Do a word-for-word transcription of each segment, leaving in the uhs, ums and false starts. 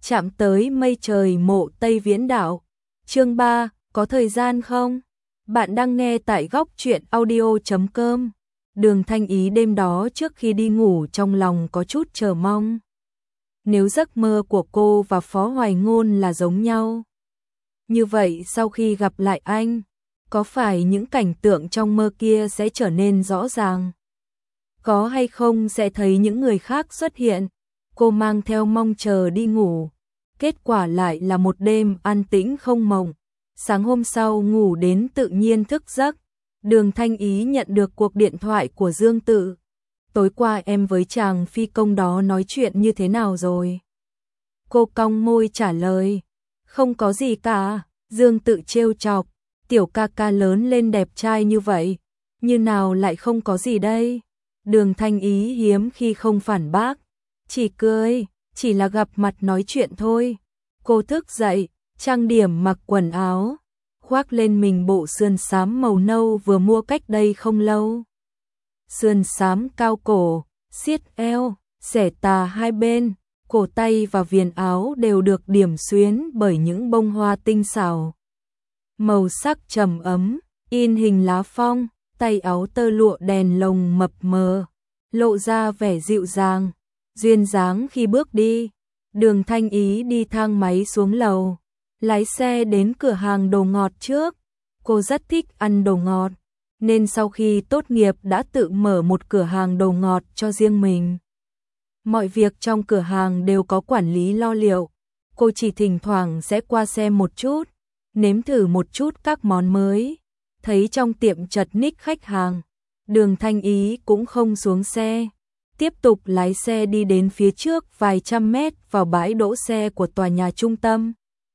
Chạm tới mây trời mộ Tây Viễn Đạo. Chương ba, có thời gian không? Bạn đang nghe tại góc truyện audio chấm com. Đường Thanh Ý đêm đó trước khi đi ngủ trong lòng có chút chờ mong. Nếu giấc mơ của cô và Phó Hoài Ngôn là giống nhau, như vậy sau khi gặp lại anh, có phải những cảnh tượng trong mơ kia sẽ trở nên rõ ràng? Có hay không sẽ thấy những người khác xuất hiện? Cô mang theo mong chờ đi ngủ. Kết quả lại là một đêm an tĩnh không mộng. Sáng hôm sau ngủ đến tự nhiên thức giấc. Đường Thanh Ý nhận được cuộc điện thoại của Dương Tự. Tối qua em với chàng phi công đó nói chuyện như thế nào rồi? Cô cong môi trả lời. Không có gì cả. Dương Tự trêu chọc. Tiểu ca ca lớn lên đẹp trai như vậy, như nào lại không có gì đây? Đường Thanh Ý hiếm khi không phản bác. Chỉ cười, chỉ là gặp mặt nói chuyện thôi. Cô thức dậy, trang điểm mặc quần áo, khoác lên mình bộ sườn xám màu nâu vừa mua cách đây không lâu. Sườn xám cao cổ, siết eo, xẻ tà hai bên, cổ tay và viền áo đều được điểm xuyến bởi những bông hoa tinh xảo. Màu sắc trầm ấm, in hình lá phong, tay áo tơ lụa đèn lồng mập mờ, lộ ra vẻ dịu dàng, duyên dáng khi bước đi. Đường Thanh Ý đi thang máy xuống lầu, lái xe đến cửa hàng đồ ngọt trước. Cô rất thích ăn đồ ngọt, nên sau khi tốt nghiệp đã tự mở một cửa hàng đồ ngọt cho riêng mình. Mọi việc trong cửa hàng đều có quản lý lo liệu, cô chỉ thỉnh thoảng sẽ qua xem một chút, nếm thử một chút các món mới. Thấy trong tiệm chật ních khách hàng, Đường Thanh Ý cũng không xuống xe, tiếp tục lái xe đi đến phía trước vài trăm mét vào bãi đỗ xe của tòa nhà trung tâm.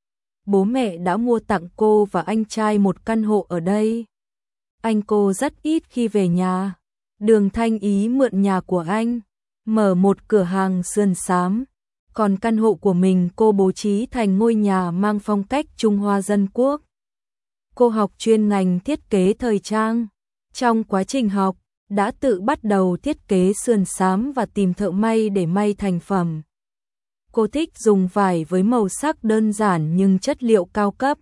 Bố mẹ đã mua tặng cô và anh trai một căn hộ ở đây. Anh cô rất ít khi về nhà. Đường Thanh Ý mượn nhà của anh, mở một cửa hàng sườn xám. Còn căn hộ của mình cô bố trí thành ngôi nhà mang phong cách Trung Hoa dân quốc. Cô học chuyên ngành thiết kế thời trang. Trong quá trình học, đã tự bắt đầu thiết kế sườn xám và tìm thợ may để may thành phẩm. Cô thích dùng vải với màu sắc đơn giản nhưng chất liệu cao cấp.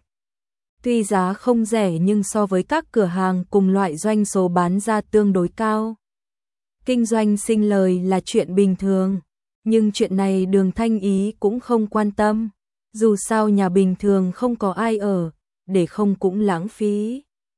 Tuy giá không rẻ nhưng so với các cửa hàng cùng loại doanh số bán ra tương đối cao. Kinh doanh sinh lời là chuyện bình thường, nhưng chuyện này Đường Thanh Ý cũng không quan tâm. Dù sao nhà bình thường không có ai ở, để không cũng lãng phí.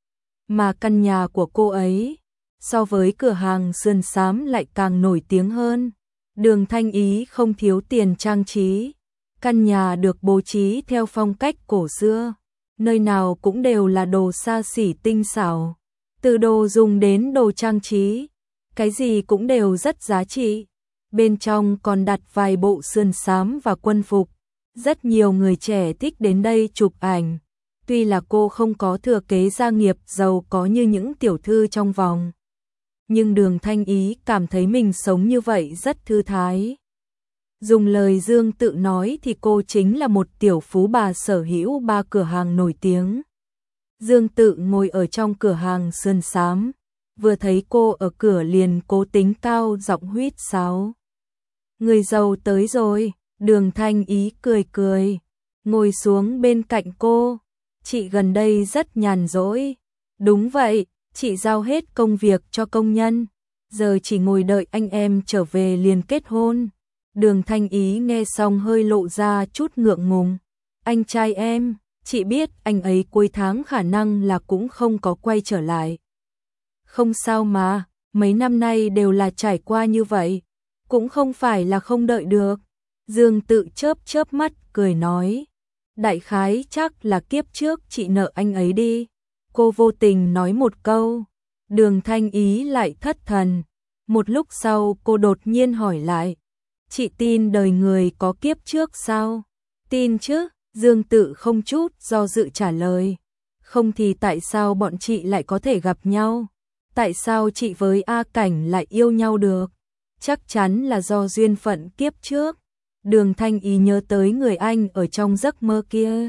Mà căn nhà của cô ấy, so với cửa hàng sườn xám lại càng nổi tiếng hơn. Đường Thanh Ý không thiếu tiền trang trí. Căn nhà được bố trí theo phong cách cổ xưa, nơi nào cũng đều là đồ xa xỉ tinh xảo. Từ đồ dùng đến đồ trang trí, cái gì cũng đều rất giá trị. Bên trong còn đặt vài bộ sườn xám và quân phục. Rất nhiều người trẻ thích đến đây chụp ảnh. Tuy là cô không có thừa kế gia nghiệp giàu có như những tiểu thư trong vòng, nhưng Đường Thanh Ý cảm thấy mình sống như vậy rất thư thái. Dùng lời Dương Tự nói thì cô chính là một tiểu phú bà sở hữu ba cửa hàng nổi tiếng. Dương Tự ngồi ở trong cửa hàng sườn xám, vừa thấy cô ở cửa liền cố tính cao giọng huýt sáo. Người giàu tới rồi. Đường Thanh Ý cười cười, ngồi xuống bên cạnh cô. Chị gần đây rất nhàn rỗi. Đúng vậy, chị giao hết công việc cho công nhân, giờ chỉ ngồi đợi anh em trở về liền kết hôn. Đường Thanh Ý nghe xong hơi lộ ra chút ngượng ngùng. Anh trai em, chị biết anh ấy cuối tháng khả năng là cũng không có quay trở lại. Không sao mà, mấy năm nay đều là trải qua như vậy, cũng không phải là không đợi được. Dương Tự chớp chớp mắt cười nói. Đại khái chắc là kiếp trước chị nợ anh ấy đi. Cô vô tình nói một câu. Đường Thanh Ý lại thất thần. Một lúc sau cô đột nhiên hỏi lại. Chị tin đời người có kiếp trước sao? Tin chứ, Dương Tự không chút do dự trả lời. Không thì tại sao bọn chị lại có thể gặp nhau? Tại sao chị với A Cảnh lại yêu nhau được? Chắc chắn là do duyên phận kiếp trước. Đường Thanh Ý nhớ tới người anh ở trong giấc mơ kia.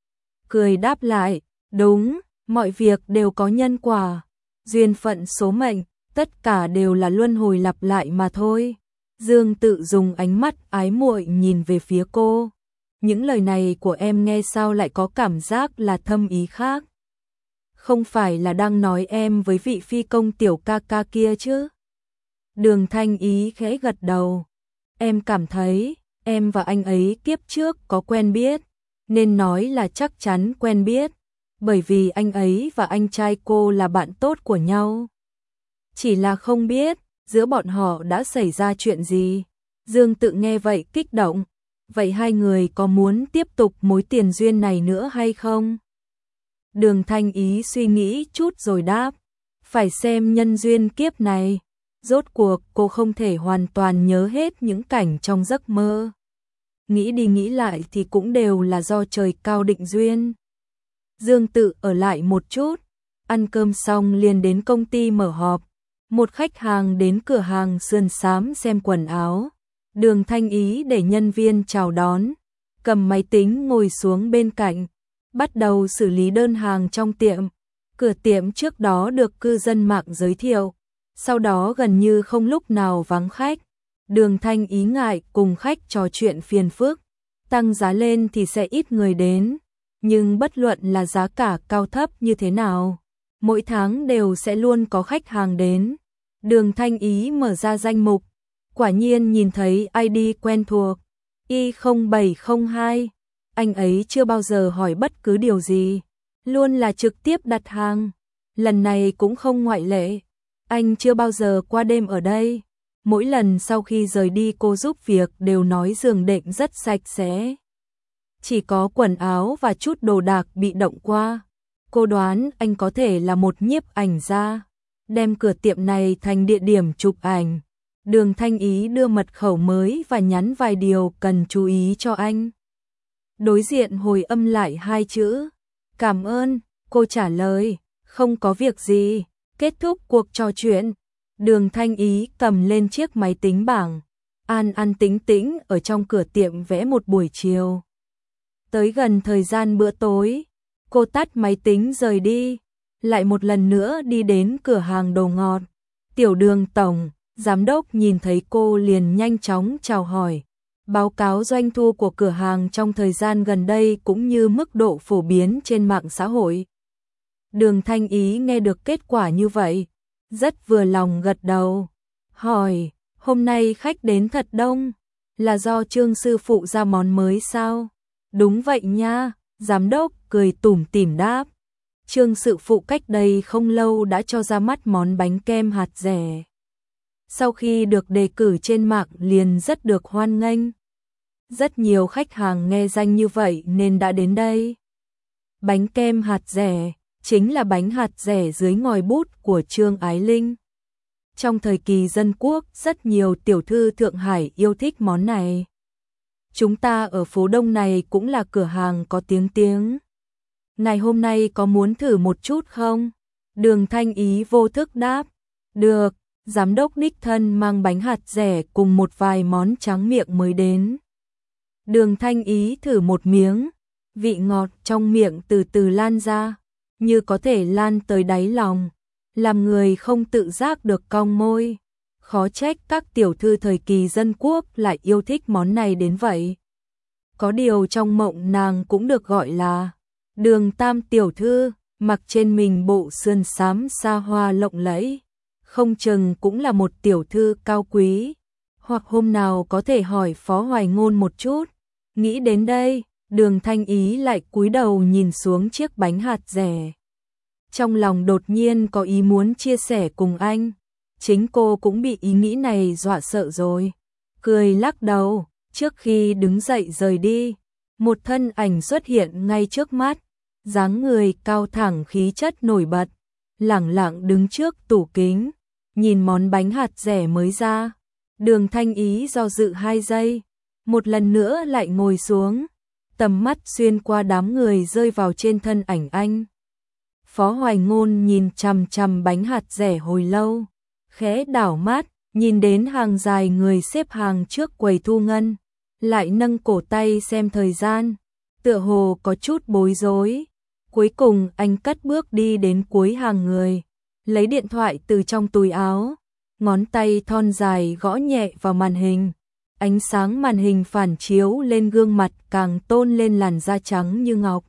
Cười đáp lại, đúng, mọi việc đều có nhân quả. Duyên phận số mệnh, tất cả đều là luân hồi lặp lại mà thôi. Dương Tự dùng ánh mắt ái muội nhìn về phía cô. những lời này của em nghe sao lại có cảm giác là thâm ý khác. Không phải là đang nói em với vị phi công tiểu ca ca kia chứ? Đường Thanh Ý khẽ gật đầu. Em cảm thấy, em và anh ấy kiếp trước có quen biết, nên nói là chắc chắn quen biết, bởi vì anh ấy và anh trai cô là bạn tốt của nhau. Chỉ là không biết, giữa bọn họ đã xảy ra chuyện gì. Dương Tự nghe vậy kích động. Vậy hai người có muốn tiếp tục mối tiền duyên này nữa hay không? Đường Thanh Ý suy nghĩ chút rồi đáp. Phải xem nhân duyên kiếp này. Rốt cuộc cô không thể hoàn toàn nhớ hết những cảnh trong giấc mơ. Nghĩ đi nghĩ lại thì cũng đều là do trời cao định duyên. Dương Tự ở lại một chút. Ăn cơm xong liền đến công ty mở họp. Một khách hàng đến cửa hàng sườn xám xem quần áo. Đường Thanh Ý để nhân viên chào đón, cầm máy tính ngồi xuống bên cạnh, bắt đầu xử lý đơn hàng trong tiệm. Cửa tiệm trước đó được cư dân mạng giới thiệu, sau đó gần như không lúc nào vắng khách. Đường Thanh Ý ngại cùng khách trò chuyện phiền phức, tăng giá lên thì sẽ ít người đến, nhưng bất luận là giá cả cao thấp như thế nào, mỗi tháng đều sẽ luôn có khách hàng đến. Đường Thanh Ý mở ra danh mục, quả nhiên nhìn thấy i đê quen thuộc, y không bảy không hai, anh ấy chưa bao giờ hỏi bất cứ điều gì, luôn là trực tiếp đặt hàng, lần này cũng không ngoại lệ, anh chưa bao giờ qua đêm ở đây, mỗi lần sau khi rời đi cô giúp việc đều nói giường đệm rất sạch sẽ. Chỉ có quần áo và chút đồ đạc bị động qua, cô đoán anh có thể là một nhiếp ảnh gia, đem cửa tiệm này thành địa điểm chụp ảnh. Đường Thanh Ý đưa mật khẩu mới và nhắn vài điều cần chú ý cho anh. Đối diện hồi âm lại hai chữ. Cảm ơn, cô trả lời, không có việc gì. Kết thúc cuộc trò chuyện. Đường Thanh Ý cầm lên chiếc máy tính bảng. An an tĩnh tĩnh ở trong cửa tiệm vẽ một buổi chiều. Tới gần thời gian bữa tối, cô tắt máy tính rời đi. Lại một lần nữa đi đến cửa hàng đồ ngọt. Tiểu Đường tổng. Giám đốc nhìn thấy cô liền nhanh chóng chào hỏi. Báo cáo doanh thu của cửa hàng trong thời gian gần đây cũng như mức độ phổ biến trên mạng xã hội. Đường Thanh Ý nghe được kết quả như vậy, rất vừa lòng gật đầu. Hỏi, hôm nay khách đến thật đông, là do Trương sư phụ ra món mới sao? Đúng vậy nha, giám đốc cười tủm tỉm đáp. Trương sư phụ cách đây không lâu đã cho ra mắt món bánh kem hạt dẻ. Sau khi được đề cử trên mạng liền rất được hoan nghênh. Rất nhiều khách hàng nghe danh như vậy nên đã đến đây. Bánh kem hạt dẻ chính là bánh hạt dẻ dưới ngòi bút của Trương Ái Linh. Trong thời kỳ dân quốc, rất nhiều tiểu thư Thượng Hải yêu thích món này. Chúng ta ở phố Đông này cũng là cửa hàng có tiếng tiếng. Ngày hôm nay có muốn thử một chút không? Đường Thanh Ý vô thức đáp. Được. Giám đốc đích thân mang bánh hạt dẻ cùng một vài món tráng miệng mới đến. Đường Thanh Ý thử một miếng, vị ngọt trong miệng từ từ lan ra, như có thể lan tới đáy lòng, làm người không tự giác được cong môi. Khó trách các tiểu thư thời kỳ dân quốc lại yêu thích món này đến vậy. Có điều trong mộng nàng cũng được gọi là Đường Tam tiểu thư, mặc trên mình bộ sườn xám xa hoa lộng lẫy. Không chừng cũng là một tiểu thư cao quý, hoặc hôm nào có thể hỏi Phó Hoài Ngôn một chút. Nghĩ đến đây, Đường Thanh Ý lại cúi đầu nhìn xuống chiếc bánh hạt dẻ. Trong lòng đột nhiên có ý muốn chia sẻ cùng anh, chính cô cũng bị ý nghĩ này dọa sợ rồi. Cười lắc đầu, trước khi đứng dậy rời đi, một thân ảnh xuất hiện ngay trước mắt, dáng người cao thẳng khí chất nổi bật, lẳng lặng đứng trước tủ kính. Nhìn món bánh hạt dẻ mới ra, Đường Thanh Ý do dự hai giây, một lần nữa lại ngồi xuống, tầm mắt xuyên qua đám người rơi vào trên thân ảnh anh. Phó Hoài Ngôn nhìn chằm chằm bánh hạt dẻ hồi lâu, khẽ đảo mắt, nhìn đến hàng dài người xếp hàng trước quầy thu ngân, lại nâng cổ tay xem thời gian, tựa hồ có chút bối rối. Cuối cùng anh cất bước đi đến cuối hàng người. Lấy điện thoại từ trong túi áo, ngón tay thon dài gõ nhẹ vào màn hình. ánh sáng màn hình phản chiếu lên gương mặt càng tôn lên làn da trắng như ngọc.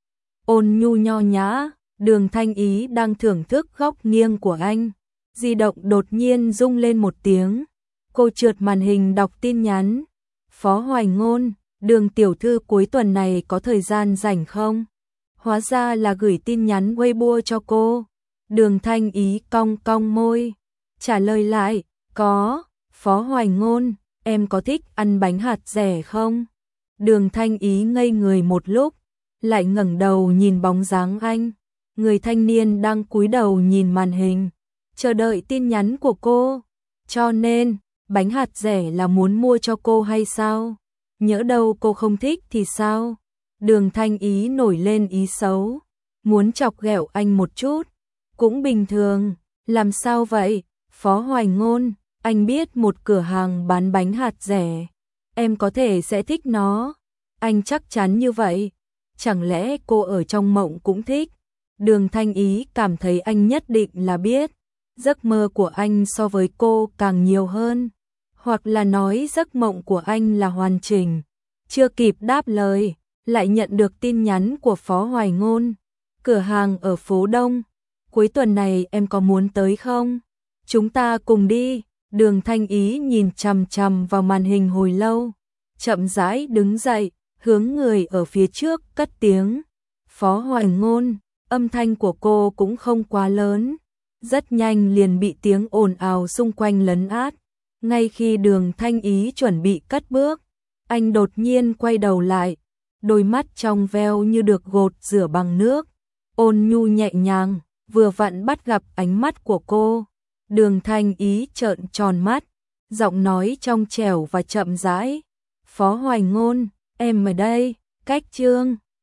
Ôn nhu nho nhã, Đường Thanh Ý đang thưởng thức góc nghiêng của anh. Di động đột nhiên rung lên một tiếng. Cô trượt màn hình đọc tin nhắn. Phó Hoài Ngôn, Đường tiểu thư cuối tuần này có thời gian rảnh không? Hóa ra là gửi tin nhắn Weibo cho cô. Đường Thanh Ý cong cong môi, trả lời lại, có, Phó Hoài Ngôn, em có thích ăn bánh hạt dẻ không? Đường Thanh Ý ngây người một lúc, lại ngẩng đầu nhìn bóng dáng anh. Người thanh niên đang cúi đầu nhìn màn hình, chờ đợi tin nhắn của cô. Cho nên, bánh hạt dẻ là muốn mua cho cô hay sao? Nhỡ đâu cô không thích thì sao? Đường Thanh Ý nổi lên ý xấu, muốn chọc ghẹo anh một chút. Cũng bình thường, làm sao vậy? Phó Hoài Ngôn, anh biết một cửa hàng bán bánh hạt dẻ, em có thể sẽ thích nó. Anh chắc chắn như vậy. Chẳng lẽ cô ở trong mộng cũng thích? Đường Thanh Ý cảm thấy anh nhất định là biết. Giấc mơ của anh so với cô càng nhiều hơn. Hoặc là nói giấc mộng của anh là hoàn chỉnh. Chưa kịp đáp lời, lại nhận được tin nhắn của Phó Hoài Ngôn. Cửa hàng ở phố Đông. Cuối tuần này em có muốn tới không? Chúng ta cùng đi. Đường Thanh Ý nhìn chằm chằm vào màn hình hồi lâu. Chậm rãi đứng dậy, hướng người ở phía trước cất tiếng. Phó Hoài Ngôn, âm thanh của cô cũng không quá lớn. Rất nhanh liền bị tiếng ồn ào xung quanh lấn át. Ngay khi Đường Thanh Ý chuẩn bị cất bước, anh đột nhiên quay đầu lại. Đôi mắt trong veo như được gột rửa bằng nước. Ôn nhu nhẹ nhàng, vừa vặn bắt gặp ánh mắt của cô. Đường Thanh Ý trợn tròn mắt, giọng nói trong trẻo và chậm rãi. Phó Hoài Ngôn, em ở đây, cách Trương